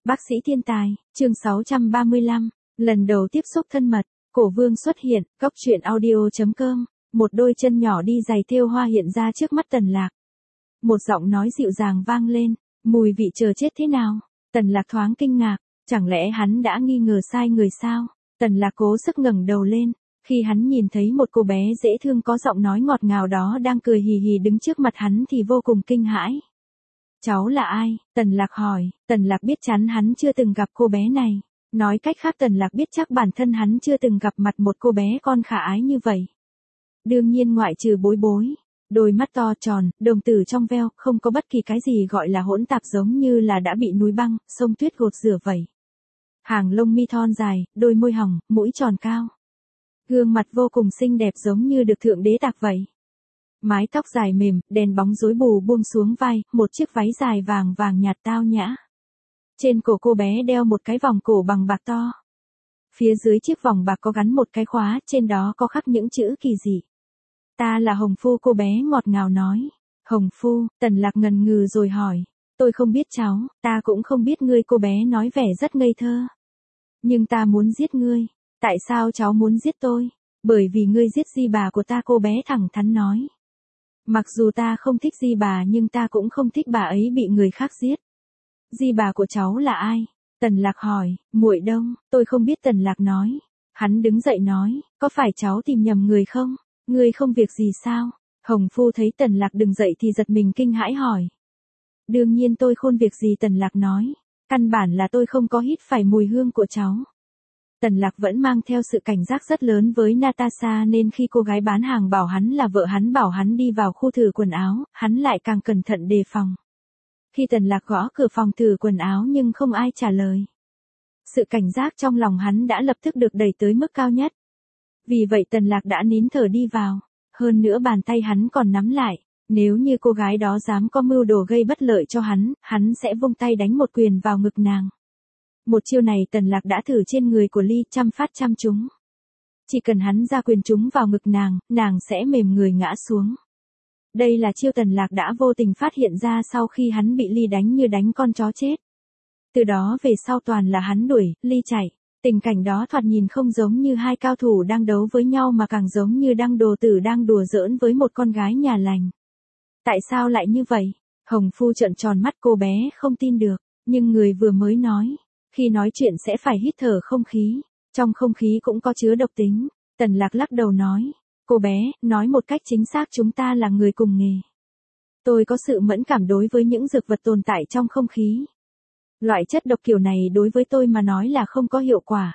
Bác sĩ thiên tài, chương 635, lần đầu tiếp xúc thân mật, cổ vương xuất hiện, góc truyện audio.com, một đôi chân nhỏ đi giày thêu hoa hiện ra trước mắt Tần Lạc. Một giọng nói dịu dàng vang lên, mùi vị chờ chết thế nào? Tần Lạc thoáng kinh ngạc, chẳng lẽ hắn đã nghi ngờ sai người sao? Tần Lạc cố sức ngẩng đầu lên, khi hắn nhìn thấy một cô bé dễ thương có giọng nói ngọt ngào đó đang cười hì hì đứng trước mặt hắn thì vô cùng kinh hãi. Cháu là ai? Tần Lạc hỏi. Tần Lạc biết chắn hắn chưa từng gặp cô bé này. Nói cách khác Tần Lạc biết chắc bản thân hắn chưa từng gặp mặt một cô bé con khả ái như vậy. Đương nhiên ngoại trừ Bối Bối. Đôi mắt to tròn, đồng tử trong veo, không có bất kỳ cái gì gọi là hỗn tạp giống như là đã bị núi băng, sông tuyết gột rửa vậy. Hàng lông mi thon dài, đôi môi hồng, mũi tròn cao. Gương mặt vô cùng xinh đẹp giống như được thượng đế tạc vậy. Mái tóc dài mềm, đèn bóng rối bù buông xuống vai, một chiếc váy dài vàng vàng nhạt tao nhã. Trên cổ cô bé đeo một cái vòng cổ bằng bạc to. Phía dưới chiếc vòng bạc có gắn một cái khóa, trên đó có khắc những chữ kỳ dị. Ta là Hồng Phu, cô bé ngọt ngào nói. Hồng Phu, Tần Lạc ngần ngừ rồi hỏi. Tôi không biết cháu, ta cũng không biết ngươi, cô bé nói vẻ rất ngây thơ. Nhưng ta muốn giết ngươi. Tại sao cháu muốn giết tôi? Bởi vì ngươi giết di bà của ta, cô bé thẳng thắn nói. Mặc dù ta không thích di bà nhưng ta cũng không thích bà ấy bị người khác giết. Di bà của cháu là ai? Tần Lạc hỏi. Muội Đông, tôi không biết, Tần Lạc nói. Hắn đứng dậy nói, có phải cháu tìm nhầm người không? Ngươi không việc gì sao? Hồng Phu thấy Tần Lạc đứng dậy thì giật mình kinh hãi hỏi. Đương nhiên tôi khôn việc gì, Tần Lạc nói. Căn bản là tôi không có hít phải mùi hương của cháu. Tần Lạc vẫn mang theo sự cảnh giác rất lớn với Natasha nên khi cô gái bán hàng bảo hắn là vợ hắn, bảo hắn đi vào khu thử quần áo, hắn lại càng cẩn thận đề phòng. Khi Tần Lạc gõ cửa phòng thử quần áo nhưng không ai trả lời. Sự cảnh giác trong lòng hắn đã lập tức được đẩy tới mức cao nhất. Vì vậy Tần Lạc đã nín thở đi vào. Hơn nữa bàn tay hắn còn nắm lại. Nếu như cô gái đó dám có mưu đồ gây bất lợi cho hắn sẽ vung tay đánh một quyền vào ngực nàng. Một chiêu này Tần Lạc đã thử trên người của Ly, trăm phát trăm trúng. Chỉ cần hắn ra quyền trúng vào ngực nàng sẽ mềm người ngã xuống. Đây là chiêu Tần Lạc đã vô tình phát hiện ra sau khi hắn bị Ly đánh như đánh con chó chết. Từ đó về sau toàn là hắn đuổi, Ly chạy. Tình cảnh đó thoạt nhìn không giống như hai cao thủ đang đấu với nhau mà càng giống như đăng đồ tử đang đùa giỡn với một con gái nhà lành. Tại sao lại như vậy? Hồng Phu trợn tròn mắt, cô bé không tin được. Nhưng người vừa mới nói. Khi nói chuyện sẽ phải hít thở không khí. Trong không khí cũng có chứa độc tính. Tần Lạc lắc đầu nói. Cô bé, nói một cách chính xác, chúng ta là người cùng nghề. Tôi có sự mẫn cảm đối với những dược vật tồn tại trong không khí. Loại chất độc kiểu này đối với tôi mà nói là không có hiệu quả.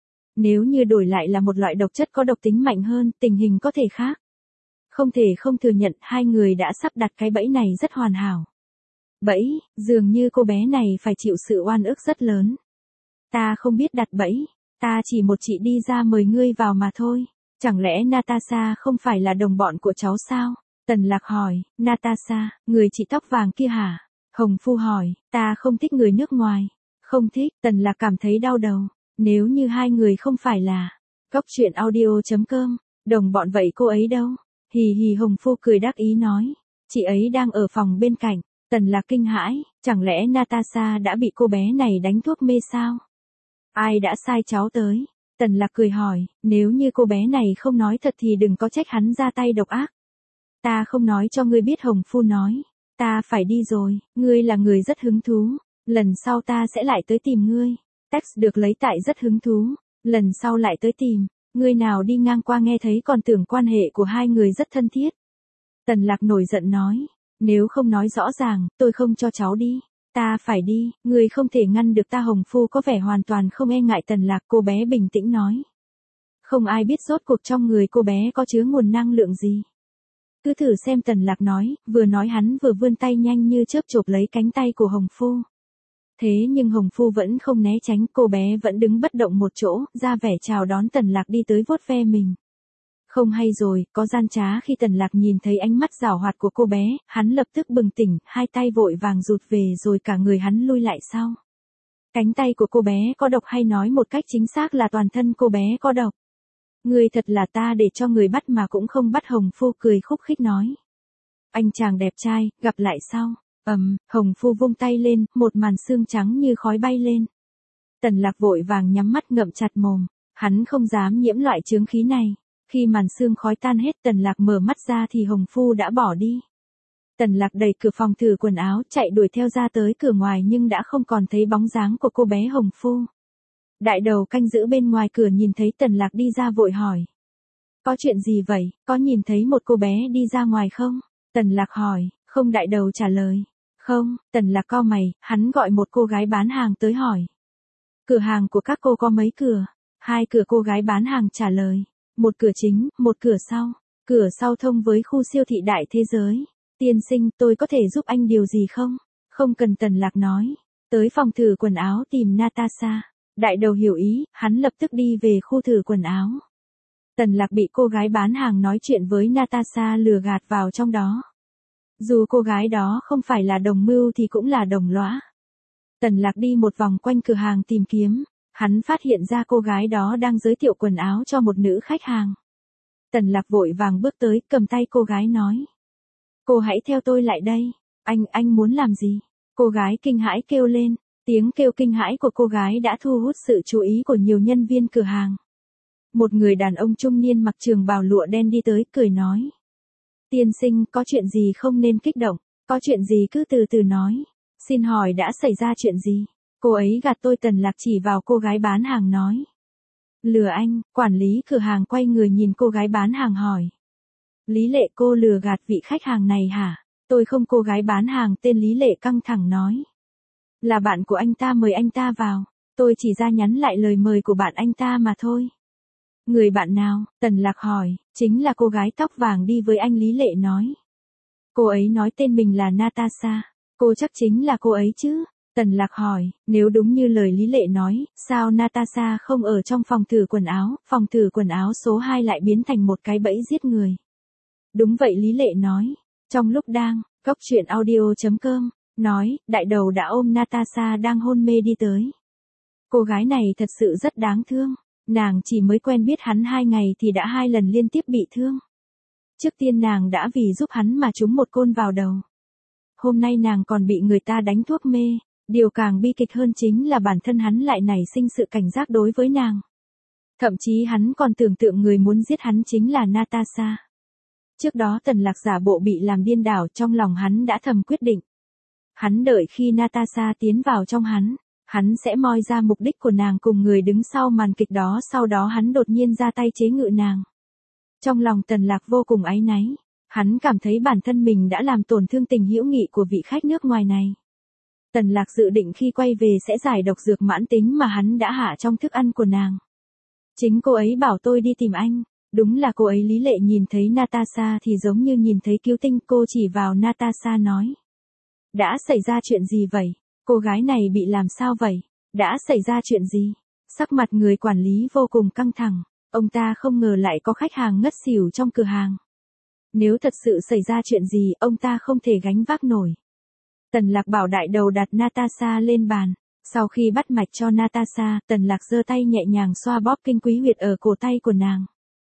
Nếu như đổi lại là một loại độc chất có độc tính mạnh hơn, tình hình có thể khác. Không thể không thừa nhận hai người đã sắp đặt cái bẫy này rất hoàn hảo. Bẫy, dường như cô bé này phải chịu sự oan ức rất lớn. Ta không biết đặt bẫy, ta chỉ một chị đi ra mời ngươi vào mà thôi. Chẳng lẽ Natasha không phải là đồng bọn của cháu sao? Tần Lạc hỏi. Natasha, người chị tóc vàng kia hả? Hồng Phu hỏi. Ta không thích người nước ngoài. Không thích. Tần Lạc cảm thấy đau đầu. Nếu như hai người không phải là góc truyện audio.com, đồng bọn vậy cô ấy đâu? Hì hì, Hồng Phu cười đắc ý nói. Chị ấy đang ở phòng bên cạnh. Tần Lạc kinh hãi. Chẳng lẽ Natasha đã bị cô bé này đánh thuốc mê sao? Ai đã sai cháu tới? Tần Lạc cười hỏi. Nếu như cô bé này không nói thật thì đừng có trách hắn ra tay độc ác. Ta không nói cho ngươi biết, Hồng Phu nói. Ta phải đi rồi, ngươi là người rất hứng thú. Lần sau ta sẽ lại tới tìm ngươi. Text được lấy tại rất hứng thú. Lần sau lại tới tìm. Ngươi nào đi ngang qua nghe thấy còn tưởng quan hệ của hai người rất thân thiết. Tần Lạc nổi giận nói. Nếu không nói rõ ràng, tôi không cho cháu đi. Ta phải đi, ngươi không thể ngăn được ta. Hồng Phu có vẻ hoàn toàn không e ngại Tần Lạc, cô bé bình tĩnh nói. Không ai biết rốt cuộc trong người cô bé có chứa nguồn năng lượng gì. Cứ thử xem, Tần Lạc nói, vừa nói hắn vừa vươn tay nhanh như chớp chộp lấy cánh tay của Hồng Phu. Thế nhưng Hồng Phu vẫn không né tránh, cô bé vẫn đứng bất động một chỗ, ra vẻ chào đón Tần Lạc đi tới vuốt ve mình. Không hay rồi, có gian trá. Khi Tần Lạc nhìn thấy ánh mắt giảo hoạt của cô bé, hắn lập tức bừng tỉnh, hai tay vội vàng rụt về rồi cả người hắn lui lại sau. Cánh tay của cô bé có độc, hay nói một cách chính xác là toàn thân cô bé có độc. Ngươi thật là ta để cho người bắt mà cũng không bắt. Hồng Phu cười khúc khích nói. Anh chàng đẹp trai, gặp lại sau. Hồng Phu vung tay lên, một màn xương trắng như khói bay lên. Tần Lạc vội vàng nhắm mắt ngậm chặt mồm, hắn không dám nhiễm loại chướng khí này. Khi màn xương khói tan hết, Tần Lạc mở mắt ra thì Hồng Phu đã bỏ đi. Tần Lạc đẩy cửa phòng thử quần áo, chạy đuổi theo ra tới cửa ngoài nhưng đã không còn thấy bóng dáng của cô bé Hồng Phu. Đại đầu canh giữ bên ngoài cửa nhìn thấy Tần Lạc đi ra vội hỏi. Có chuyện gì vậy, có nhìn thấy một cô bé đi ra ngoài không? Tần Lạc hỏi, không. Đại đầu trả lời. Không. Tần Lạc cau mày, hắn gọi một cô gái bán hàng tới hỏi. Cửa hàng của các cô có mấy cửa? 2 cửa. Cô gái bán hàng trả lời. 1 cửa chính, 1 cửa sau. Cửa sau thông với khu siêu thị Đại Thế Giới. Tiên sinh, tôi có thể giúp anh điều gì không? Không cần. Tần Lạc nói. Tới phòng thử quần áo tìm Natasha. Đại đầu hiểu ý, hắn lập tức đi về khu thử quần áo. Tần Lạc bị cô gái bán hàng nói chuyện với Natasha lừa gạt vào trong đó. Dù cô gái đó không phải là đồng mưu thì cũng là đồng lõa. Tần Lạc đi một vòng quanh cửa hàng tìm kiếm, hắn phát hiện ra cô gái đó đang giới thiệu quần áo cho một nữ khách hàng. Tần Lạc vội vàng bước tới, cầm tay cô gái nói. Cô hãy theo tôi lại đây. Anh muốn làm gì? Cô gái kinh hãi kêu lên, tiếng kêu kinh hãi của cô gái đã thu hút sự chú ý của nhiều nhân viên cửa hàng. Một người đàn ông trung niên mặc trường bào lụa đen đi tới, cười nói. Tiên sinh, có chuyện gì không nên kích động, có chuyện gì cứ từ từ nói. Xin hỏi đã xảy ra chuyện gì? Cô ấy gạt tôi. Tần Lạc chỉ vào cô gái bán hàng nói. Lừa anh. Quản lý cửa hàng quay người nhìn cô gái bán hàng hỏi. Lý Lệ, cô lừa gạt vị khách hàng này hả? Tôi không. Cô gái bán hàng tên Lý Lệ căng thẳng nói. Là bạn của anh ta mời anh ta vào, tôi chỉ ra nhắn lại lời mời của bạn anh ta mà thôi. Người bạn nào? Tần Lạc hỏi. Chính là cô gái tóc vàng đi với anh. Lý Lệ nói. Cô ấy nói tên mình là Natasha. Cô chắc chính là cô ấy chứ? Tần Lạc hỏi. Nếu đúng như lời Lý Lệ nói, sao Natasha không ở trong phòng thử quần áo? Phòng thử quần áo số 2 lại biến thành một cái bẫy giết người. Đúng vậy. Lý Lệ nói. Trong lúc đang, goctruyện.audio.com nói, đại đầu đã ôm Natasha đang hôn mê đi tới. Cô gái này thật sự rất đáng thương. Nàng chỉ mới quen biết hắn 2 ngày thì đã 2 lần liên tiếp bị thương. Trước tiên nàng đã vì giúp hắn mà trúng một côn vào đầu. Hôm nay nàng còn bị người ta đánh thuốc mê. Điều càng bi kịch hơn chính là bản thân hắn lại nảy sinh sự cảnh giác đối với nàng. Thậm chí hắn còn tưởng tượng người muốn giết hắn chính là Natasha. Trước đó Tần Lạc giả bộ bị làm điên đảo, trong lòng hắn đã thầm quyết định. Hắn đợi khi Natasha tiến vào trong hắn sẽ moi ra mục đích của nàng cùng người đứng sau màn kịch đó, sau đó hắn đột nhiên ra tay chế ngự nàng. Trong lòng Tần Lạc vô cùng áy náy, hắn cảm thấy bản thân mình đã làm tổn thương tình hữu nghị của vị khách nước ngoài này. Tần Lạc dự định khi quay về sẽ giải độc dược mãn tính mà hắn đã hạ trong thức ăn của nàng. Chính cô ấy bảo tôi đi tìm anh. Đúng là cô ấy. Lý Lệ nhìn thấy Natasha thì giống như nhìn thấy cứu tinh, cô chỉ vào Natasha nói. Đã xảy ra chuyện gì vậy? Cô gái này bị làm sao vậy? Đã xảy ra chuyện gì? Sắc mặt người quản lý vô cùng căng thẳng, ông ta không ngờ lại có khách hàng ngất xỉu trong cửa hàng. Nếu thật sự xảy ra chuyện gì, ông ta không thể gánh vác nổi. Tần Lạc bảo đại đầu đặt Natasha lên bàn. Sau khi bắt mạch cho Natasha, Tần Lạc giơ tay nhẹ nhàng xoa bóp kinh quý huyệt ở cổ tay của nàng.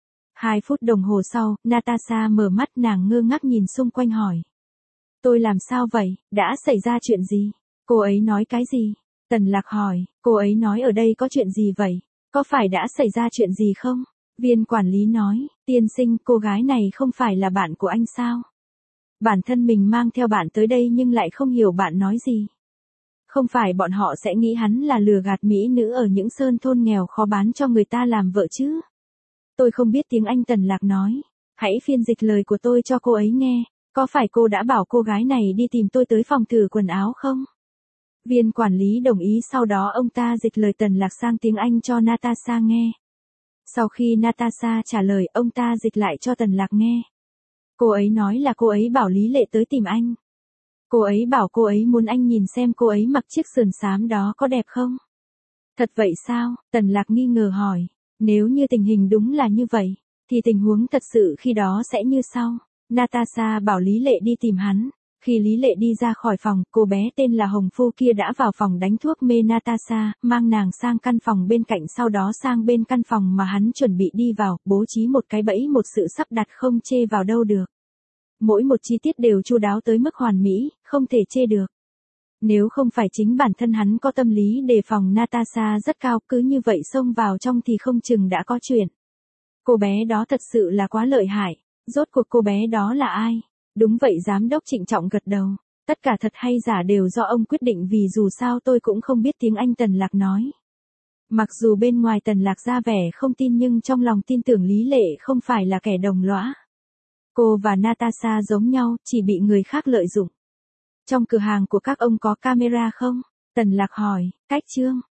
2 phút đồng hồ sau, Natasha mở mắt, nàng ngơ ngác nhìn xung quanh hỏi. Tôi làm sao vậy? Đã xảy ra chuyện gì? Cô ấy nói cái gì? Tần Lạc hỏi. Cô ấy nói ở đây có chuyện gì vậy? Có phải đã xảy ra chuyện gì không? Viên quản lý nói. Tiên sinh, cô gái này không phải là bạn của anh sao? Bản thân mình mang theo bạn tới đây nhưng lại không hiểu bạn nói gì. Không phải bọn họ sẽ nghĩ hắn là lừa gạt mỹ nữ ở những sơn thôn nghèo khó bán cho người ta làm vợ chứ? Tôi không biết tiếng Anh. Tần Lạc nói. Hãy phiên dịch lời của tôi cho cô ấy nghe. Có phải cô đã bảo cô gái này đi tìm tôi tới phòng thử quần áo không? Viên quản lý đồng ý, sau đó ông ta dịch lời Tần Lạc sang tiếng Anh cho Natasha nghe. Sau khi Natasha trả lời, ông ta dịch lại cho Tần Lạc nghe. Cô ấy nói là cô ấy bảo Lý Lệ tới tìm anh. Cô ấy bảo cô ấy muốn anh nhìn xem cô ấy mặc chiếc sườn xám đó có đẹp không? Thật vậy sao? Tần Lạc nghi ngờ hỏi. Nếu như tình hình đúng là như vậy, thì tình huống thật sự khi đó sẽ như sau. Natasha bảo Lý Lệ đi tìm hắn. Khi Lý Lệ đi ra khỏi phòng, cô bé tên là Hồng Phu kia đã vào phòng đánh thuốc mê Natasha, mang nàng sang căn phòng bên cạnh, sau đó sang bên căn phòng mà hắn chuẩn bị đi vào, bố trí một cái bẫy, một sự sắp đặt không chê vào đâu được. Mỗi một chi tiết đều chu đáo tới mức hoàn mỹ, không thể chê được. Nếu không phải chính bản thân hắn có tâm lý đề phòng Natasha rất cao, cứ như vậy xông vào trong thì không chừng đã có chuyện. Cô bé đó thật sự là quá lợi hại. Rốt cuộc cô bé đó là ai? Đúng vậy, giám đốc trịnh trọng gật đầu. Tất cả thật hay giả đều do ông quyết định, vì dù sao tôi cũng không biết tiếng Anh, Tần Lạc nói. Mặc dù bên ngoài Tần Lạc ra vẻ không tin nhưng trong lòng tin tưởng Lý Lệ không phải là kẻ đồng lõa. Cô và Natasha giống nhau, chỉ bị người khác lợi dụng. Trong cửa hàng của các ông có camera không? Tần Lạc hỏi. Cách Trương.